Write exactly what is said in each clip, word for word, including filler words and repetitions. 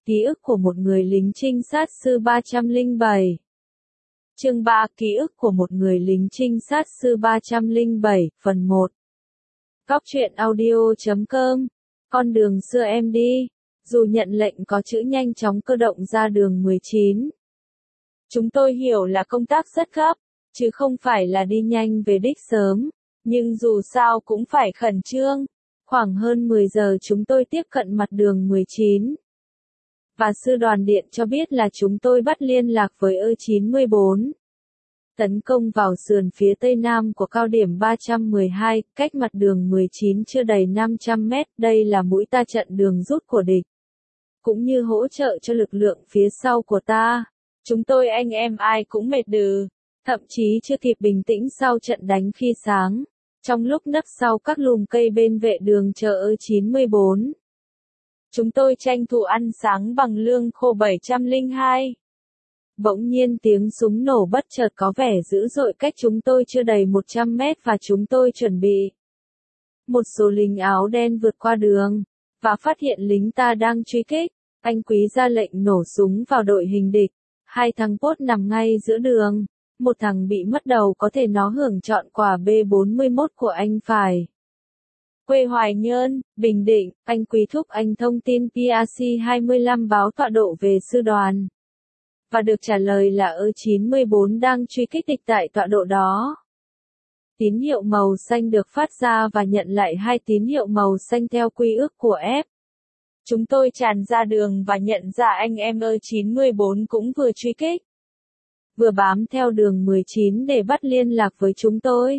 Ký ức của một người lính trinh sát sư ba trăm lẻ bảy. Chương ba. Ký ức của một người lính trinh sát sư ba trăm lẻ bảy, phần một. Góc truyện audio chấm com. Con đường xưa em đi. Dù nhận lệnh có chữ nhanh chóng cơ động ra đường mười chín. Chúng tôi hiểu là công tác rất gấp, chứ không phải là đi nhanh về đích sớm, nhưng dù sao cũng phải khẩn trương. Khoảng hơn mười giờ chúng tôi tiếp cận mặt đường mười chín. Và sư đoàn điện cho biết là chúng tôi bắt liên lạc với E chín mươi bốn. Tấn công vào sườn phía tây nam của cao điểm ba trăm mười hai, cách mặt đường mười chín chưa đầy năm trăm mét, đây là mũi ta trận đường rút của địch. Cũng như hỗ trợ cho lực lượng phía sau của ta. Chúng tôi anh em ai cũng mệt đừ, thậm chí chưa kịp bình tĩnh sau trận đánh khi sáng. Trong lúc nấp sau các lùm cây bên vệ đường chờ E chín mươi bốn. Chúng tôi tranh thủ ăn sáng bằng lương khô bảy trăm lẻ hai. Bỗng nhiên tiếng súng nổ bất chợt có vẻ dữ dội cách chúng tôi chưa đầy một trăm mét và chúng tôi chuẩn bị. Một số lính áo đen vượt qua đường, và phát hiện lính ta đang truy kích. Anh Quý ra lệnh nổ súng vào đội hình địch. Hai thằng Pốt nằm ngay giữa đường. Một thằng bị mất đầu có thể nó hưởng chọn quả B bốn mươi mốt của anh phải. Quê Hoài Nhơn, Bình Định, anh Quý thúc anh thông tin P R C hai mươi lăm báo tọa độ về sư đoàn. Và được trả lời là E chín mươi bốn đang truy kích địch tại tọa độ đó. Tín hiệu màu xanh được phát ra và nhận lại hai tín hiệu màu xanh theo quy ước của F. Chúng tôi tràn ra đường và nhận ra anh em E chín mươi bốn cũng vừa truy kích. Vừa bám theo đường mười chín để bắt liên lạc với chúng tôi.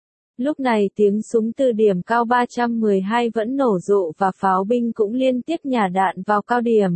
Lúc này tiếng súng từ điểm cao ba trăm mười hai vẫn nổ rộ và pháo binh cũng liên tiếp nhả đạn vào cao điểm.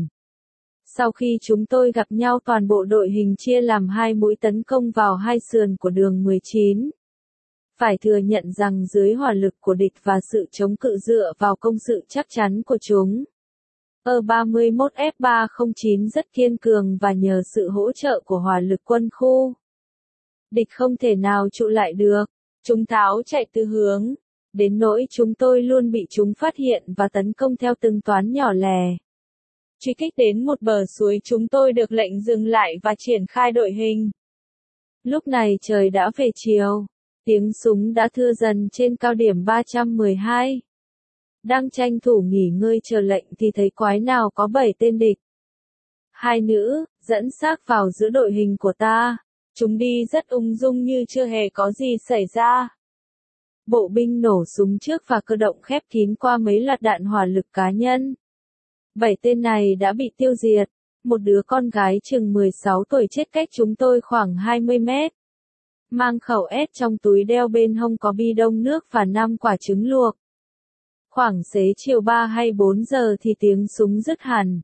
Sau khi chúng tôi gặp nhau toàn bộ đội hình chia làm hai mũi tấn công vào hai sườn của đường mười chín. Phải thừa nhận rằng dưới hỏa lực của địch và sự chống cự dựa vào công sự chắc chắn của chúng, E ba mươi mốt F ba không chín rất kiên cường và nhờ sự hỗ trợ của hỏa lực quân khu, địch không thể nào trụ lại được. Chúng tháo chạy từ hướng, đến nỗi chúng tôi luôn bị chúng phát hiện và tấn công theo từng toán nhỏ lẻ. Truy kích đến một bờ suối chúng tôi được lệnh dừng lại và triển khai đội hình. Lúc này trời đã về chiều, tiếng súng đã thưa dần trên cao điểm ba trăm mười hai. Đang tranh thủ nghỉ ngơi chờ lệnh thì thấy quái nào có bảy tên địch. Hai nữ, dẫn xác vào giữa đội hình của ta. Chúng đi rất ung dung như chưa hề có gì xảy ra. Bộ binh nổ súng trước và cơ động khép kín qua mấy loạt đạn hỏa lực cá nhân. Bảy tên này đã bị tiêu diệt. Một đứa con gái chừng mười sáu tuổi chết cách chúng tôi khoảng hai mươi mét. Mang khẩu S trong túi đeo bên hông có bi đông nước và năm quả trứng luộc. Khoảng xế chiều ba hay bốn giờ thì tiếng súng dứt hẳn.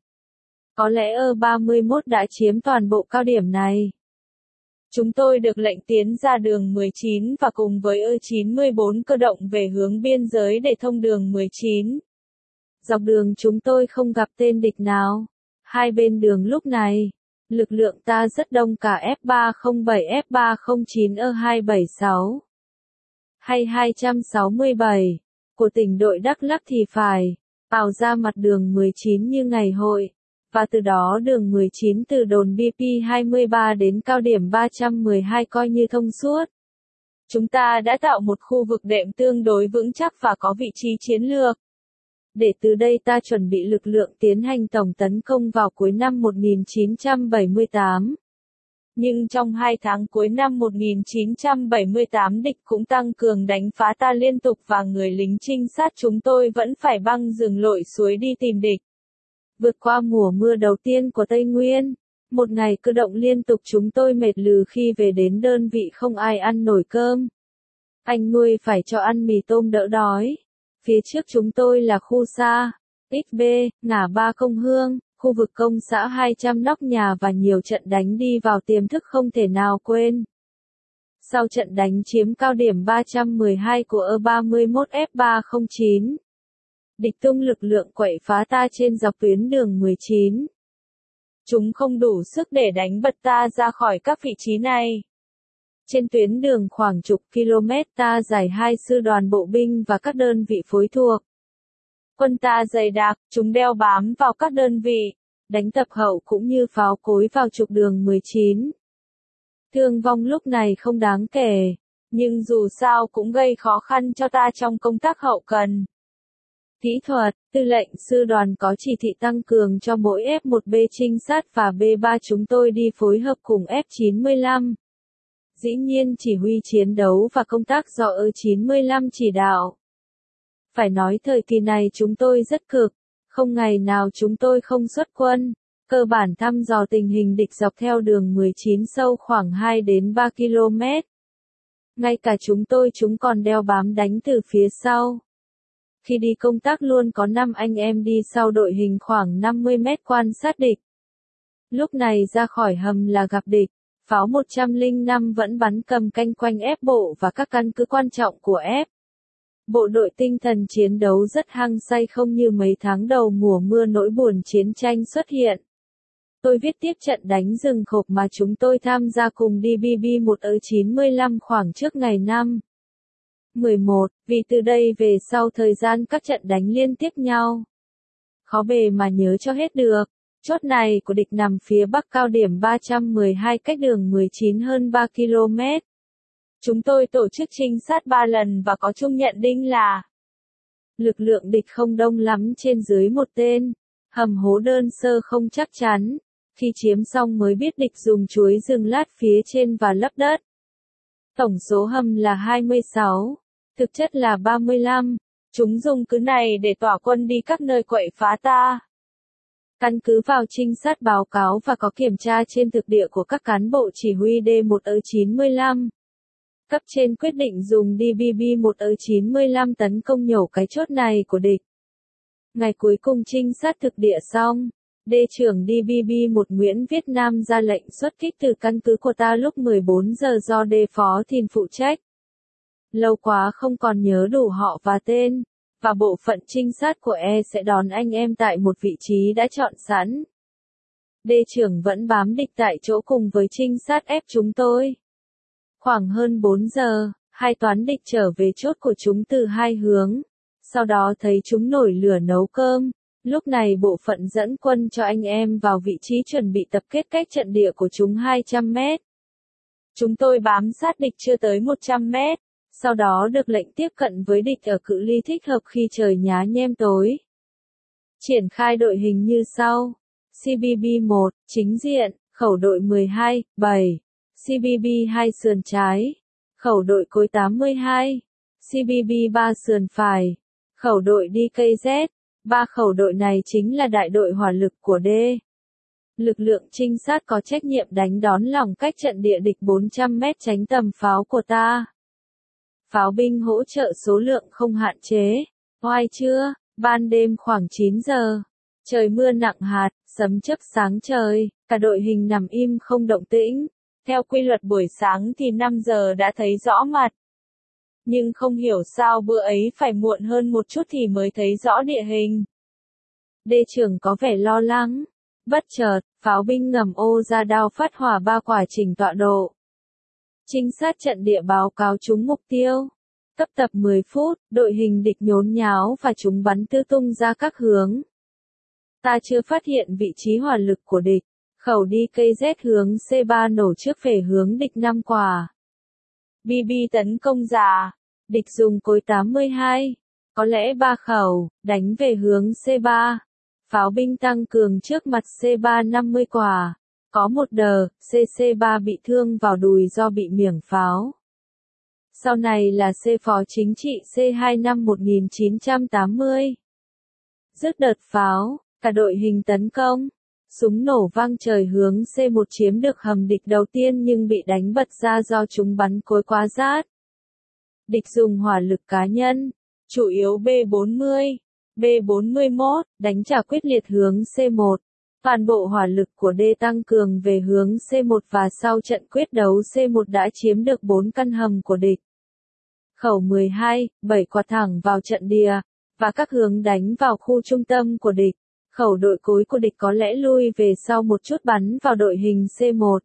Có lẽ E ba mươi mốt đã chiếm toàn bộ cao điểm này. Chúng tôi được lệnh tiến ra đường mười chín và cùng với E chín mươi bốn cơ động về hướng biên giới để thông đường mười chín. Dọc đường chúng tôi không gặp tên địch nào. Hai bên đường lúc này, lực lượng ta rất đông cả F ba không bảy F ba không chín E hai bảy sáu. Hay hai trăm sáu mươi bảy, của tỉnh đội Đắk Lắk thì phải, ào ra mặt đường mười chín như ngày hội. Và từ đó đường mười chín từ đồn B P hai mươi ba đến cao điểm ba trăm mười hai coi như thông suốt. Chúng ta đã tạo một khu vực đệm tương đối vững chắc và có vị trí chiến lược. Để từ đây ta chuẩn bị lực lượng tiến hành tổng tấn công vào cuối năm một nghìn chín trăm bảy mươi tám. Nhưng trong hai tháng cuối năm một nghìn chín trăm bảy mươi tám địch cũng tăng cường đánh phá ta liên tục và người lính trinh sát chúng tôi vẫn phải băng rừng lội suối đi tìm địch. Vượt qua mùa mưa đầu tiên của Tây Nguyên, một ngày cơ động liên tục chúng tôi mệt lừ khi về đến đơn vị không ai ăn nổi cơm. Anh nuôi phải cho ăn mì tôm đỡ đói. Phía trước chúng tôi là khu xa, X B, ngã ba Công Hương, khu vực công xã hai trăm nóc nhà và nhiều trận đánh đi vào tiềm thức không thể nào quên. Sau trận đánh chiếm cao điểm ba trăm mười hai của E ba mươi mốt F ba không chín. Địch tung lực lượng quậy phá ta trên dọc tuyến đường mười chín. Chúng không đủ sức để đánh bật ta ra khỏi các vị trí này. Trên tuyến đường khoảng chục km ta giải hai sư đoàn bộ binh và các đơn vị phối thuộc. Quân ta dày đặc, chúng đeo bám vào các đơn vị. đánh tập hậu cũng như pháo cối vào trục đường mười chín. Thương vong lúc này không đáng kể, nhưng dù sao cũng gây khó khăn cho ta trong công tác hậu cần. Kỹ thuật, tư lệnh sư đoàn có chỉ thị tăng cường cho mỗi F một B trinh sát và B ba chúng tôi đi phối hợp cùng F chín mươi lăm. Dĩ nhiên chỉ huy chiến đấu và công tác do E chín mươi lăm chỉ đạo. Phải nói thời kỳ này chúng tôi rất cực, không ngày nào chúng tôi không xuất quân, cơ bản thăm dò tình hình địch dọc theo đường mười chín sâu khoảng hai đến ba ki lô mét. Ngay cả chúng tôi chúng còn đeo bám đánh từ phía sau. Khi đi công tác luôn có năm anh em đi sau đội hình khoảng năm mươi mét quan sát địch. Lúc này ra khỏi hầm là gặp địch, pháo một trăm lẻ năm vẫn bắn cầm canh quanh ép bộ và các căn cứ quan trọng của ép. Bộ đội tinh thần chiến đấu rất hăng say không như mấy tháng đầu mùa mưa nỗi buồn chiến tranh xuất hiện. Tôi viết tiếp trận đánh rừng khộp mà chúng tôi tham gia cùng D B B một E chín mươi lăm khoảng trước ngày năm mười một, vì từ đây về sau thời gian các trận đánh liên tiếp nhau. Khó bề mà nhớ cho hết được. Chốt này của địch nằm phía bắc cao điểm ba trăm mười hai cách đường mười chín hơn ba ki lô mét. Chúng tôi tổ chức trinh sát ba lần và có chung nhận định là lực lượng địch không đông lắm trên dưới một tên, hầm hố đơn sơ không chắc chắn, khi chiếm xong mới biết địch dùng chuối rừng lát phía trên và lấp đất. Tổng số hầm là hai mươi sáu, thực chất là ba mươi lăm, chúng dùng cứ này để tỏa quân đi các nơi quậy phá ta. Căn cứ vào trinh sát báo cáo và có kiểm tra trên thực địa của các cán bộ chỉ huy D một E chín mươi lăm. Cấp trên quyết định dùng D B B một E chín mươi lăm tấn công nhổ cái chốt này của địch. Ngày cuối cùng trinh sát thực địa xong, D trưởng D B B một Nguyễn Viết Nam ra lệnh xuất kích từ căn cứ của ta lúc mười bốn giờ do D Phó Thìn phụ trách. Lâu quá không còn nhớ đủ họ và tên, và bộ phận trinh sát của E sẽ đón anh em tại một vị trí đã chọn sẵn. D trưởng vẫn bám địch tại chỗ cùng với trinh sát ép chúng tôi. Khoảng hơn bốn giờ, hai toán địch trở về chốt của chúng từ hai hướng. Sau đó thấy chúng nổi lửa nấu cơm. Lúc này bộ phận dẫn quân cho anh em vào vị trí chuẩn bị tập kết cách trận địa của chúng hai trăm mét. Chúng tôi bám sát địch chưa tới một trăm mét. Sau đó được lệnh tiếp cận với địch ở cự ly thích hợp khi trời nhá nhem tối. Triển khai đội hình như sau. C B B một, chính diện, khẩu đội mười hai, bảy. C B B hai sườn trái. Khẩu đội cối tám mươi hai. C B B ba sườn phải. Khẩu đội D K Z. Ba khẩu đội này chính là đại đội hỏa lực của D. Lực lượng trinh sát có trách nhiệm đánh đón lòng cách trận địa địch bốn trăm mét tránh tầm pháo của ta. Pháo binh hỗ trợ số lượng không hạn chế. Oai chưa, ban đêm khoảng chín giờ. Trời mưa nặng hạt, sấm chớp sáng trời, cả đội hình nằm im không động tĩnh. Theo quy luật buổi sáng thì năm giờ đã thấy rõ mặt. Nhưng không hiểu sao bữa ấy phải muộn hơn một chút thì mới thấy rõ địa hình. D trưởng có vẻ lo lắng. Bất chợt, pháo binh ngầm ô ra đao phát hỏa ba quả chỉnh tọa độ. Trinh sát trận địa báo cáo trúng mục tiêu. Cấp tập mười phút, đội hình địch nhốn nháo và chúng bắn tứ tung ra các hướng. Ta chưa phát hiện vị trí hỏa lực của địch. Khẩu D K Z hướng C ba nổ trước về hướng địch năm quả. B B tấn công giả. Địch dùng cối tám mươi hai. Có lẽ ba khẩu, đánh về hướng C ba. Pháo binh tăng cường trước mặt C ba năm mươi quả. Có một đờ, C C ba bị thương vào đùi do bị miểng pháo. Sau này là C phó chính trị C hai năm một nghìn chín trăm tám mươi. Dứt đợt pháo, cả đội hình tấn công. Súng nổ vang trời hướng C một chiếm được hầm địch đầu tiên nhưng bị đánh bật ra do chúng bắn cối quá rát. Địch dùng hỏa lực cá nhân, chủ yếu B bốn mươi, B bốn mươi mốt, đánh trả quyết liệt hướng C một. Toàn bộ hỏa lực của D tăng cường về hướng C một và sau trận quyết đấu C một đã chiếm được bốn căn hầm của địch. Khẩu mười hai, bảy quả thẳng vào trận địa, và các hướng đánh vào khu trung tâm của địch. Khẩu đội cối của địch có lẽ lui về sau một chút bắn vào đội hình C một.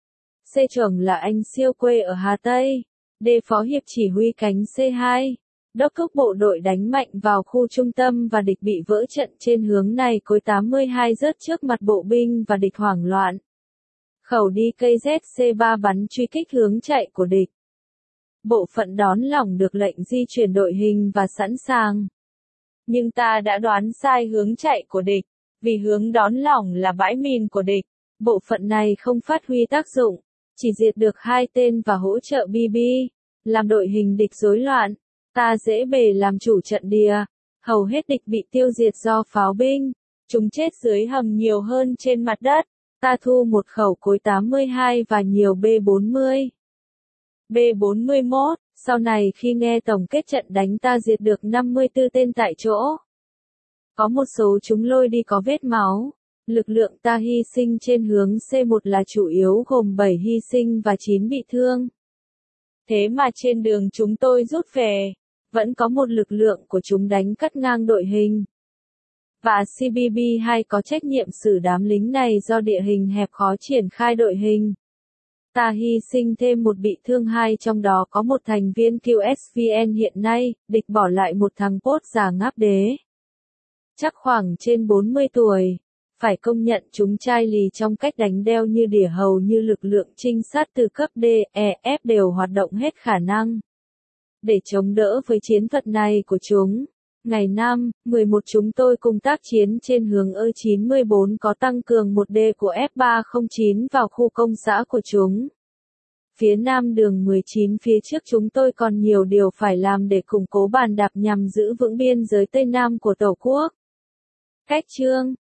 C trưởng là anh siêu quê ở Hà Tây. D phó hiệp chỉ huy cánh C hai. Đốc thúc bộ đội đánh mạnh vào khu trung tâm và địch bị vỡ trận trên hướng này. Cối tám mươi hai rớt trước mặt bộ binh và địch hoảng loạn. Khẩu đi cây Z C ba bắn truy kích hướng chạy của địch. Bộ phận đón lỏng được lệnh di chuyển đội hình và sẵn sàng. Nhưng ta đã đoán sai hướng chạy của địch, vì hướng đón lỏng là bãi mìn của địch. Bộ phận này không phát huy tác dụng, chỉ diệt được hai tên và hỗ trợ bê bê, làm đội hình địch rối loạn. Ta dễ bề làm chủ trận địa, hầu hết địch bị tiêu diệt do pháo binh, chúng chết dưới hầm nhiều hơn trên mặt đất. Ta thu một khẩu cối tám mươi hai và nhiều B bốn mươi. B bốn mươi mốt, sau này khi nghe tổng kết trận đánh ta diệt được năm mươi tư tên tại chỗ. Có một số chúng lôi đi có vết máu. Lực lượng ta hy sinh trên hướng C một là chủ yếu gồm bảy hy sinh và chín bị thương. Thế mà trên đường chúng tôi rút về, vẫn có một lực lượng của chúng đánh cắt ngang đội hình. Và C B B hai có trách nhiệm xử đám lính này do địa hình hẹp khó triển khai đội hình. Ta hy sinh thêm một bị thương hai trong đó có một thành viên Q S V N hiện nay, địch bỏ lại một thằng pốt già ngáp đế. Chắc khoảng trên bốn mươi tuổi. Phải công nhận chúng chai lì trong cách đánh đeo như đỉa hầu như lực lượng trinh sát từ cấp D, E, F đều hoạt động hết khả năng. Để chống đỡ với chiến thuật này của chúng, ngày năm, mười một chúng tôi cùng tác chiến trên hướng E chín mươi bốn có tăng cường một D của F ba không chín vào khu công xã của chúng. Phía nam đường mười chín phía trước chúng tôi còn nhiều điều phải làm để củng cố bàn đạp nhằm giữ vững biên giới Tây Nam của Tổ quốc. Cách chương